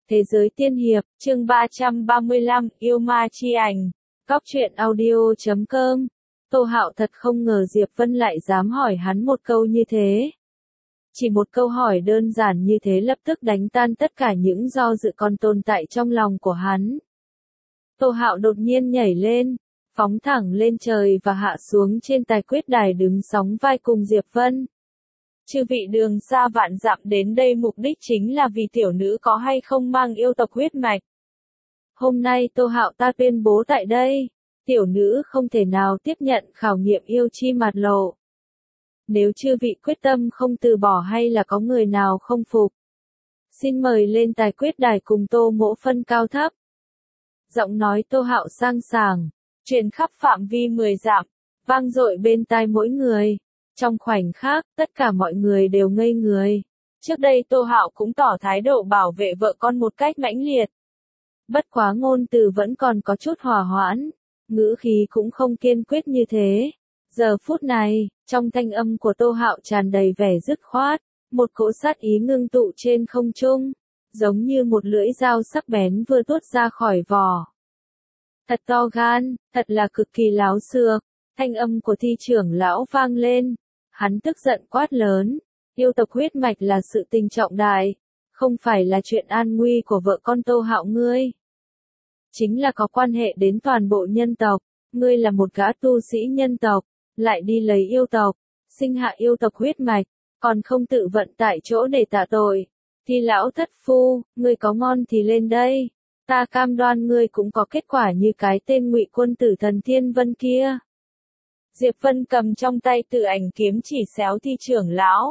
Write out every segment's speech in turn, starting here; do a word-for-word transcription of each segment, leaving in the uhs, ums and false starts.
Thế giới tiên hiệp, chương ba trăm ba mươi lăm, yêu ma chi ảnh. Góc truyện audio chấm com. Tô Hạo thật không ngờ Diệp Vân lại dám hỏi hắn một câu như thế. Chỉ một câu hỏi đơn giản như thế lập tức đánh tan tất cả những do dự còn tồn tại trong lòng của hắn. Tô Hạo đột nhiên nhảy lên, phóng thẳng lên trời và hạ xuống trên tài quyết đài đứng sóng vai cùng Diệp Vân. Chư vị đường xa vạn dặm đến đây mục đích chính là vì tiểu nữ có hay không mang yêu tộc huyết mạch. Hôm nay Tô Hạo ta tuyên bố tại đây, tiểu nữ không thể nào tiếp nhận khảo nghiệm yêu chi mặt lộ. Nếu chư vị quyết tâm không từ bỏ hay là có người nào không phục, xin mời lên tài quyết đài cùng Tô Mỗ phân cao thấp. Giọng nói Tô Hạo sang sảng, truyền khắp phạm vi mười dặm, vang dội bên tai mỗi người. Trong khoảnh khắc, tất cả mọi người đều ngây người. Trước đây Tô Hạo cũng tỏ thái độ bảo vệ vợ con một cách mãnh liệt. Bất quá ngôn từ vẫn còn có chút hòa hoãn, ngữ khí cũng không kiên quyết như thế. Giờ phút này, trong thanh âm của Tô Hạo tràn đầy vẻ dứt khoát, một cỗ sát ý ngưng tụ trên không trung, giống như một lưỡi dao sắc bén vừa tuốt ra khỏi vỏ. Thật to gan, thật là cực kỳ láo xược. Thanh âm của thi trưởng lão vang lên. Hắn tức giận quát lớn, yêu tộc huyết mạch là sự tình trọng đại, không phải là chuyện an nguy của vợ con Tô Hạo ngươi. Chính là có quan hệ đến toàn bộ nhân tộc, ngươi là một gã tu sĩ nhân tộc, lại đi lấy yêu tộc, sinh hạ yêu tộc huyết mạch, còn không tự vận tại chỗ để tạ tội. Thì lão thất phu, ngươi có ngon thì lên đây, ta cam đoan ngươi cũng có kết quả như cái tên Ngụy Quân tử Thần Thiên Vân kia. Diệp Vân cầm trong tay Tử Ảnh kiếm chỉ xéo thi trưởng lão.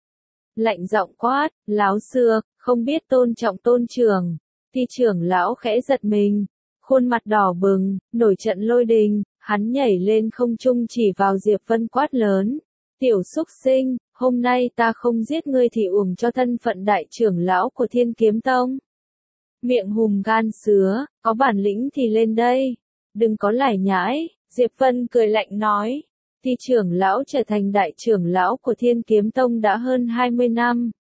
Lạnh giọng quát, láo xược, không biết tôn trọng tôn trưởng. Thi trưởng lão khẽ giật mình, khuôn mặt đỏ bừng, nổi trận lôi đình, hắn nhảy lên không trung chỉ vào Diệp Vân quát lớn. Tiểu xúc sinh, hôm nay ta không giết ngươi thì uổng cho thân phận đại trưởng lão của Thiên Kiếm Tông. Miệng hùm gan sứa, có bản lĩnh thì lên đây, đừng có lải nhải. Diệp Vân cười lạnh nói, thi trưởng lão trở thành đại trưởng lão của Thiên Kiếm Tông đã hơn hai mươi năm.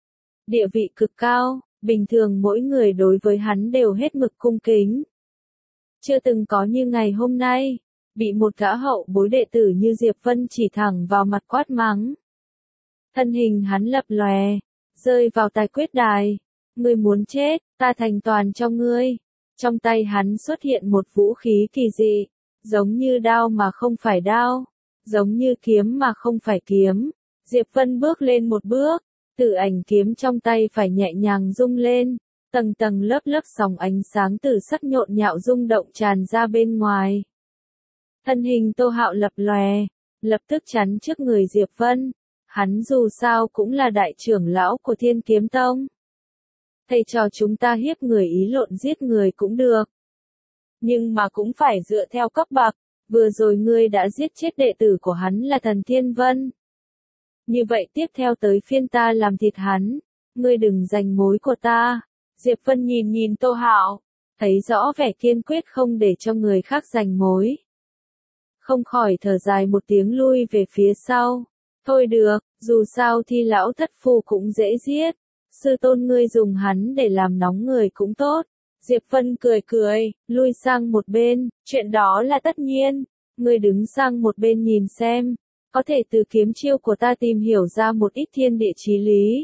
Địa vị cực cao, bình thường mỗi người đối với hắn đều hết mực cung kính. Chưa từng có như ngày hôm nay, bị một gã hậu bối đệ tử như Diệp Vân chỉ thẳng vào mặt quát mắng. Thân hình hắn lập lòe, rơi vào tài quyết đài. Ngươi muốn chết, ta thành toàn cho ngươi. Trong tay hắn xuất hiện một vũ khí kỳ dị. Giống như đao mà không phải đao, giống như kiếm mà không phải kiếm. Diệp Vân bước lên một bước, Tử Ảnh kiếm trong tay phải nhẹ nhàng rung lên, tầng tầng lớp lớp sóng ánh sáng từ sắc nhộn nhạo rung động tràn ra bên ngoài. Thân hình Tô Hạo lập lòe, lập tức chắn trước người Diệp Vân. Hắn dù sao cũng là đại trưởng lão của Thiên Kiếm Tông. Thầy trò chúng ta hiếp người ý lộn giết người cũng được. Nhưng mà cũng phải dựa theo cấp bậc, vừa rồi ngươi đã giết chết đệ tử của hắn là Thần Thiên Vân. Như vậy tiếp theo tới phiên ta làm thịt hắn, ngươi đừng giành mối của ta. Diệp Vân nhìn nhìn Tô Hạo, thấy rõ vẻ kiên quyết không để cho người khác giành mối. Không khỏi thở dài một tiếng lui về phía sau. Thôi được, dù sao thì lão thất phu cũng dễ giết, sư tôn ngươi dùng hắn để làm nóng người cũng tốt. Diệp Vân cười cười, lui sang một bên, chuyện đó là tất nhiên, ngươi đứng sang một bên nhìn xem, có thể từ kiếm chiêu của ta tìm hiểu ra một ít thiên địa chí lý.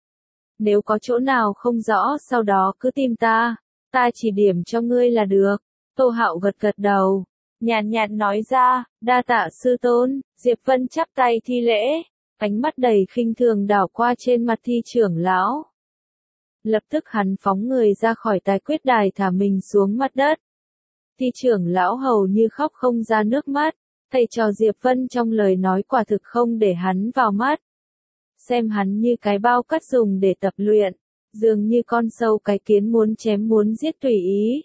Nếu có chỗ nào không rõ sau đó cứ tìm ta, ta chỉ điểm cho ngươi là được. Tô Hạo gật gật đầu, nhàn nhạt nói ra, đa tạ sư tôn. Diệp Vân chắp tay thi lễ, ánh mắt đầy khinh thường đảo qua trên mặt thi trưởng lão. Lập tức hắn phóng người ra khỏi tài quyết đài thả mình xuống mặt đất. Thi trưởng lão hầu như khóc không ra nước mắt, thầy trò Diệp Vân trong lời nói quả thực không để hắn vào mắt. Xem hắn như cái bao cát dùng để tập luyện, dường như con sâu cái kiến muốn chém muốn giết tùy ý.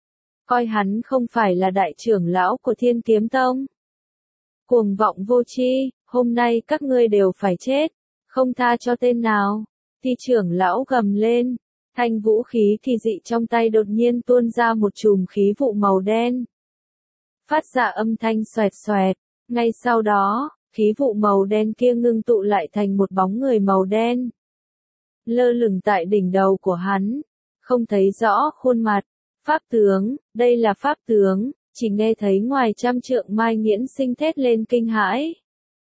Coi hắn không phải là đại trưởng lão của Thiên Kiếm Tông. Cuồng vọng vô tri, hôm nay các ngươi đều phải chết, không tha cho tên nào. Thi trưởng lão gầm lên, thanh vũ khí kỳ dị trong tay đột nhiên tuôn ra một chùm khí vụ màu đen. Phát ra âm thanh xoẹt xoẹt, ngay sau đó, khí vụ màu đen kia ngưng tụ lại thành một bóng người màu đen. Lơ lửng tại đỉnh đầu của hắn, không thấy rõ khuôn mặt. Pháp tướng, đây là pháp tướng, chỉ nghe thấy ngoài trăm trượng Mai Nghiễn Sinh thét lên kinh hãi.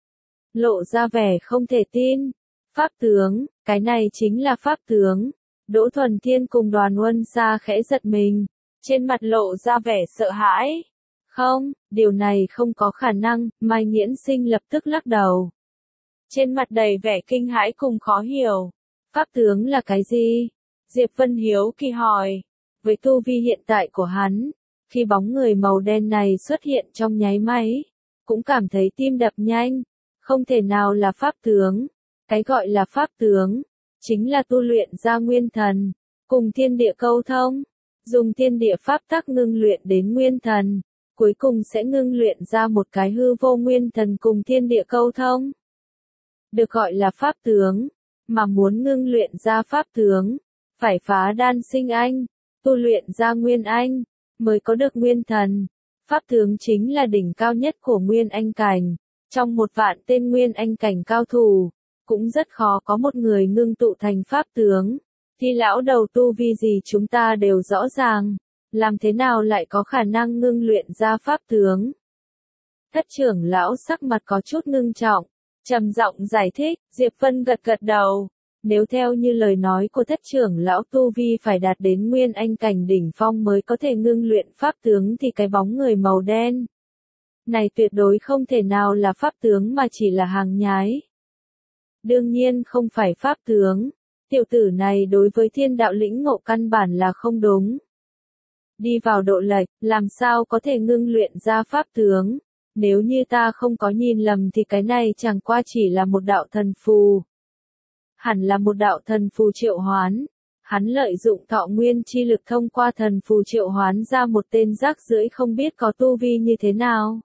Lộ ra vẻ không thể tin. Pháp tướng, cái này chính là pháp tướng. Đỗ Thuần Thiên cùng Đoàn Uân Sa khẽ giật mình, trên mặt lộ ra vẻ sợ hãi. Không, điều này không có khả năng, Mai Nghiễn Sinh lập tức lắc đầu. Trên mặt đầy vẻ kinh hãi cùng khó hiểu. Pháp tướng là cái gì? Diệp Vân hiếu kỳ hỏi. Với tu vi hiện tại của hắn, khi bóng người màu đen này xuất hiện trong nháy máy, cũng cảm thấy tim đập nhanh. Không thể nào là pháp tướng. Cái gọi là pháp tướng, chính là tu luyện ra nguyên thần, cùng thiên địa câu thông, dùng thiên địa pháp tắc ngưng luyện đến nguyên thần, cuối cùng sẽ ngưng luyện ra một cái hư vô nguyên thần cùng thiên địa câu thông. Được gọi là pháp tướng, mà muốn ngưng luyện ra pháp tướng, phải phá đan sinh anh, tu luyện ra nguyên anh, mới có được nguyên thần. Pháp tướng chính là đỉnh cao nhất của nguyên anh cảnh, trong một vạn tên nguyên anh cảnh cao thủ, cũng rất khó có một người ngưng tụ thành pháp tướng. Thì lão đầu tu vi gì chúng ta đều rõ ràng, làm thế nào lại có khả năng ngưng luyện ra pháp tướng? Thất trưởng lão sắc mặt có chút ngưng trọng, trầm giọng giải thích. Diệp Vân gật gật đầu. Nếu theo như lời nói của thất trưởng lão tu vi phải đạt đến nguyên anh cảnh đỉnh phong mới có thể ngưng luyện pháp tướng thì cái bóng người màu đen này tuyệt đối không thể nào là pháp tướng mà chỉ là hàng nhái. Đương nhiên không phải pháp tướng. Tiểu tử này đối với thiên đạo lĩnh ngộ căn bản là không đúng. Đi vào độ lệch, làm sao có thể ngưng luyện ra pháp tướng? Nếu như ta không có nhìn lầm thì cái này chẳng qua chỉ là một đạo thần phù. Hẳn là một đạo thần phù triệu hoán. Hắn lợi dụng thọ nguyên chi lực thông qua thần phù triệu hoán ra một tên rác rưởi không biết có tu vi như thế nào.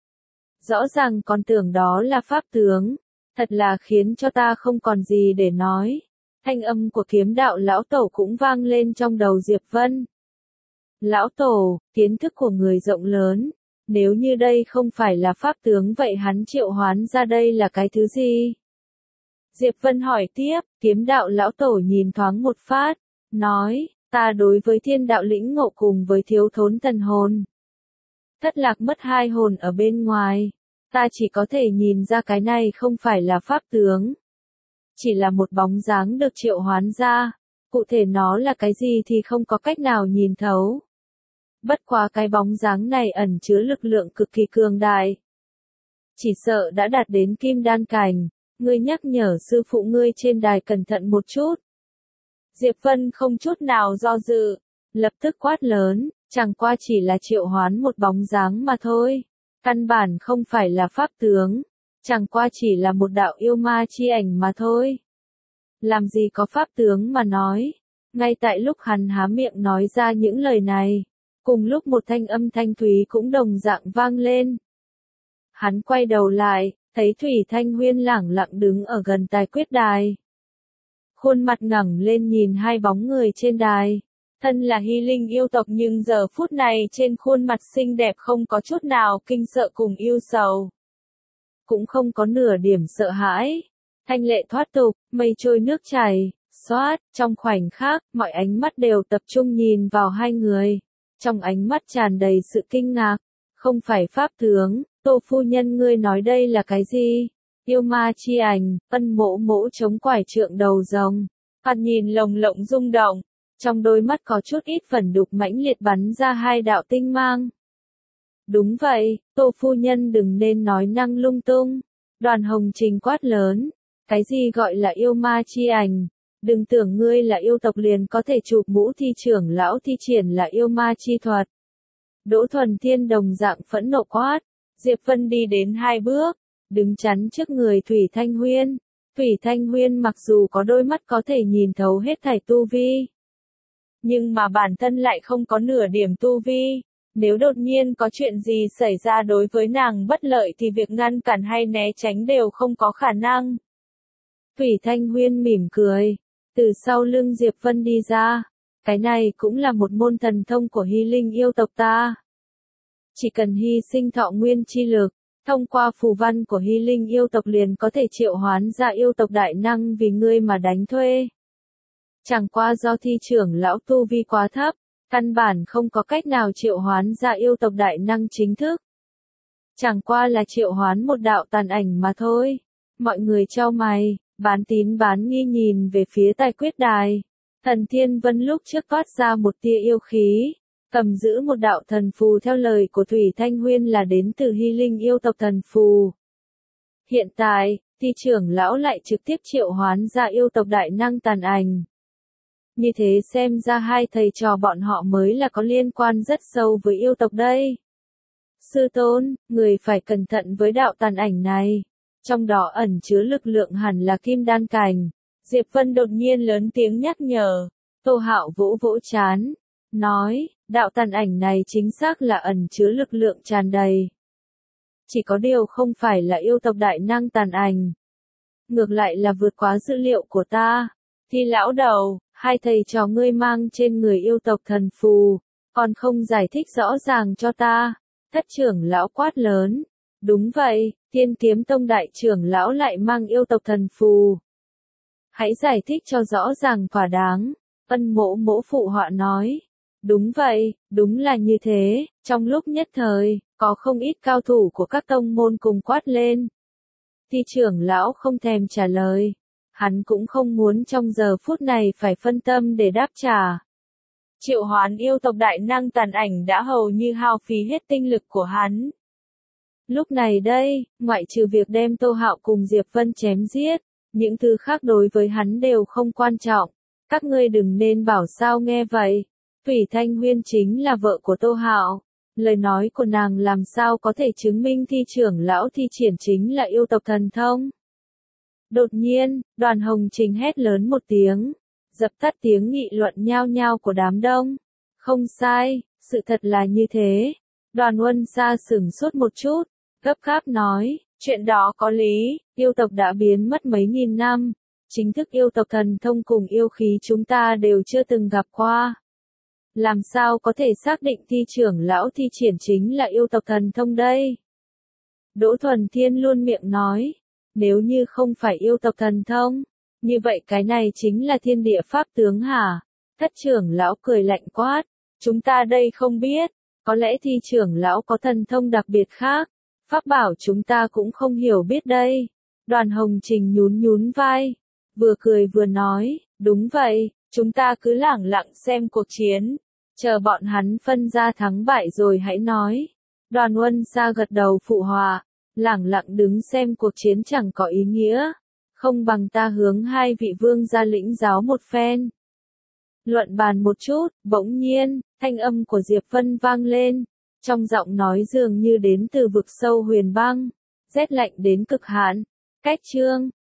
Rõ ràng còn tưởng đó là pháp tướng. Thật là khiến cho ta không còn gì để nói. Thanh âm của kiếm đạo lão tổ cũng vang lên trong đầu Diệp Vân. Lão tổ, kiến thức của người rộng lớn. Nếu như đây không phải là pháp tướng vậy hắn triệu hoán ra đây là cái thứ gì? Diệp Vân hỏi tiếp, kiếm đạo lão tổ nhìn thoáng một phát, nói, ta đối với thiên đạo lĩnh ngộ cùng với thiếu thốn thần hồn. Thất lạc mất hai hồn ở bên ngoài. Ta chỉ có thể nhìn ra cái này không phải là pháp tướng. Chỉ là một bóng dáng được triệu hoán ra. Cụ thể nó là cái gì thì không có cách nào nhìn thấu. Bất quá cái bóng dáng này ẩn chứa lực lượng cực kỳ cường đại. Chỉ sợ đã đạt đến kim đan cảnh. Ngươi nhắc nhở sư phụ ngươi trên đài cẩn thận một chút. Diệp Vân không chút nào do dự. Lập tức quát lớn. Chẳng qua chỉ là triệu hoán một bóng dáng mà thôi. Căn bản không phải là pháp tướng, chẳng qua chỉ là một đạo yêu ma chi ảnh mà thôi. Làm gì có pháp tướng mà nói. Ngay tại lúc hắn há miệng nói ra những lời này, cùng lúc một thanh âm thanh thúy cũng đồng dạng vang lên. Hắn quay đầu lại, thấy Thủy Thanh Huyên lẳng lặng đứng ở gần tài quyết đài. Khuôn mặt ngẩng lên nhìn hai bóng người trên đài. Thân là Hy Linh yêu tộc nhưng giờ phút này trên khuôn mặt xinh đẹp không có chút nào kinh sợ cùng yêu sầu. Cũng không có nửa điểm sợ hãi. Thanh lệ thoát tục, mây trôi nước chảy, xoát, trong khoảnh khắc, mọi ánh mắt đều tập trung nhìn vào hai người. Trong ánh mắt tràn đầy sự kinh ngạc. Không phải pháp tướng, Tô phu nhân ngươi nói đây là cái gì? Yêu ma chi ảnh, Ân Mỗ Mỗ chống quải trượng đầu rồng. Hắn nhìn lồng lộng rung động. Trong đôi mắt có chút ít phần đục mãnh liệt bắn ra hai đạo tinh mang. Đúng vậy, Tô phu nhân đừng nên nói năng lung tung. Đoàn Hồng Trình quát lớn. Cái gì gọi là yêu ma chi ảnh? Đừng tưởng ngươi là yêu tộc liền có thể chụp mũ thi trưởng lão thi triển là yêu ma chi thuật. Đỗ Thuần Thiên đồng dạng phẫn nộ quát. Diệp Vân đi đến hai bước, đứng chắn trước người Thủy Thanh Huyên. Thủy Thanh Huyên mặc dù có đôi mắt có thể nhìn thấu hết thảy tu vi, nhưng mà bản thân lại không có nửa điểm tu vi. Nếu đột nhiên có chuyện gì xảy ra đối với nàng bất lợi thì việc ngăn cản hay né tránh đều không có khả năng. Thủy Thanh Huyên mỉm cười, từ sau lưng Diệp Vân đi ra. Cái này cũng là một môn thần thông của Hy Linh yêu tộc ta. Chỉ cần hy sinh thọ nguyên chi lực, thông qua phù văn của Hy Linh yêu tộc liền có thể triệu hoán ra yêu tộc đại năng vì ngươi mà đánh thuê. Chẳng qua do thi trưởng lão tu vi quá thấp, căn bản không có cách nào triệu hoán ra yêu tộc đại năng chính thức. Chẳng qua là triệu hoán một đạo tàn ảnh mà thôi. Mọi người chau mày, bán tín bán nghi nhìn về phía tài quyết đài. Thần Thiên Vân lúc trước toát ra một tia yêu khí, cầm giữ một đạo thần phù theo lời của Thủy Thanh Huyên là đến từ Hy Linh yêu tộc thần phù. Hiện tại, thi trưởng lão lại trực tiếp triệu hoán ra yêu tộc đại năng tàn ảnh. Như thế xem ra hai thầy trò bọn họ mới là có liên quan rất sâu với yêu tộc đây. Sư tôn, người phải cẩn thận với đạo tàn ảnh này. Trong đó ẩn chứa lực lượng hẳn là kim đan cảnh. Diệp Vân đột nhiên lớn tiếng nhắc nhở. Tô Hạo vỗ vỗ chán, nói, đạo tàn ảnh này chính xác là ẩn chứa lực lượng tràn đầy. Chỉ có điều không phải là yêu tộc đại năng tàn ảnh. Ngược lại là vượt quá dữ liệu của ta. Thì lão đầu, hai thầy trò ngươi mang trên người yêu tộc thần phù, còn không giải thích rõ ràng cho ta. Thất trưởng lão quát lớn. Đúng vậy, Thiên Kiếm Tông đại trưởng lão lại mang yêu tộc thần phù. Hãy giải thích cho rõ ràng thỏa đáng. Ân Mỗ Mỗ phụ họa nói. Đúng vậy, đúng là như thế. Trong lúc nhất thời, có không ít cao thủ của các tông môn cùng quát lên. Thi trưởng lão không thèm trả lời. Hắn cũng không muốn trong giờ phút này phải phân tâm để đáp trả. Triệu hoán yêu tộc đại năng tàn ảnh đã hầu như hao phí hết tinh lực của hắn. Lúc này đây, ngoại trừ việc đem Tô Hạo cùng Diệp Vân chém giết, những thứ khác đối với hắn đều không quan trọng. Các ngươi đừng nên bảo sao nghe vậy. Thủy Thanh Huyên chính là vợ của Tô Hạo. Lời nói của nàng làm sao có thể chứng minh thi trưởng lão thi triển chính là yêu tộc thần thông. Đột nhiên, Đoàn Hồng Trình hét lớn một tiếng, dập tắt tiếng nghị luận nhao nhao của đám đông. Không sai, sự thật là như thế. Đoàn Uân Sa sửng sốt một chút, gấp gáp nói, chuyện đó có lý, yêu tộc đã biến mất mấy nghìn năm. Chính thức yêu tộc thần thông cùng yêu khí chúng ta đều chưa từng gặp qua. Làm sao có thể xác định thi trưởng lão thi triển chính là yêu tộc thần thông đây? Đỗ Thuần Thiên luôn miệng nói, nếu như không phải yêu tộc thần thông, như vậy cái này chính là thiên địa pháp tướng hả? Thất trưởng lão cười lạnh quát, chúng ta đây không biết, có lẽ thi trưởng lão có thần thông đặc biệt khác, pháp bảo chúng ta cũng không hiểu biết đây. Đoàn Hồng Trình nhún nhún vai, vừa cười vừa nói, đúng vậy, chúng ta cứ lẳng lặng xem cuộc chiến, chờ bọn hắn phân ra thắng bại rồi hãy nói. Đoàn Uân Sa gật đầu phụ họa, lẳng lặng đứng xem cuộc chiến chẳng có ý nghĩa, không bằng ta hướng hai vị vương gia lĩnh giáo một phen. Luận bàn một chút, bỗng nhiên, thanh âm của Diệp Vân vang lên, trong giọng nói dường như đến từ vực sâu huyền băng, rét lạnh đến cực hạn. Cách chương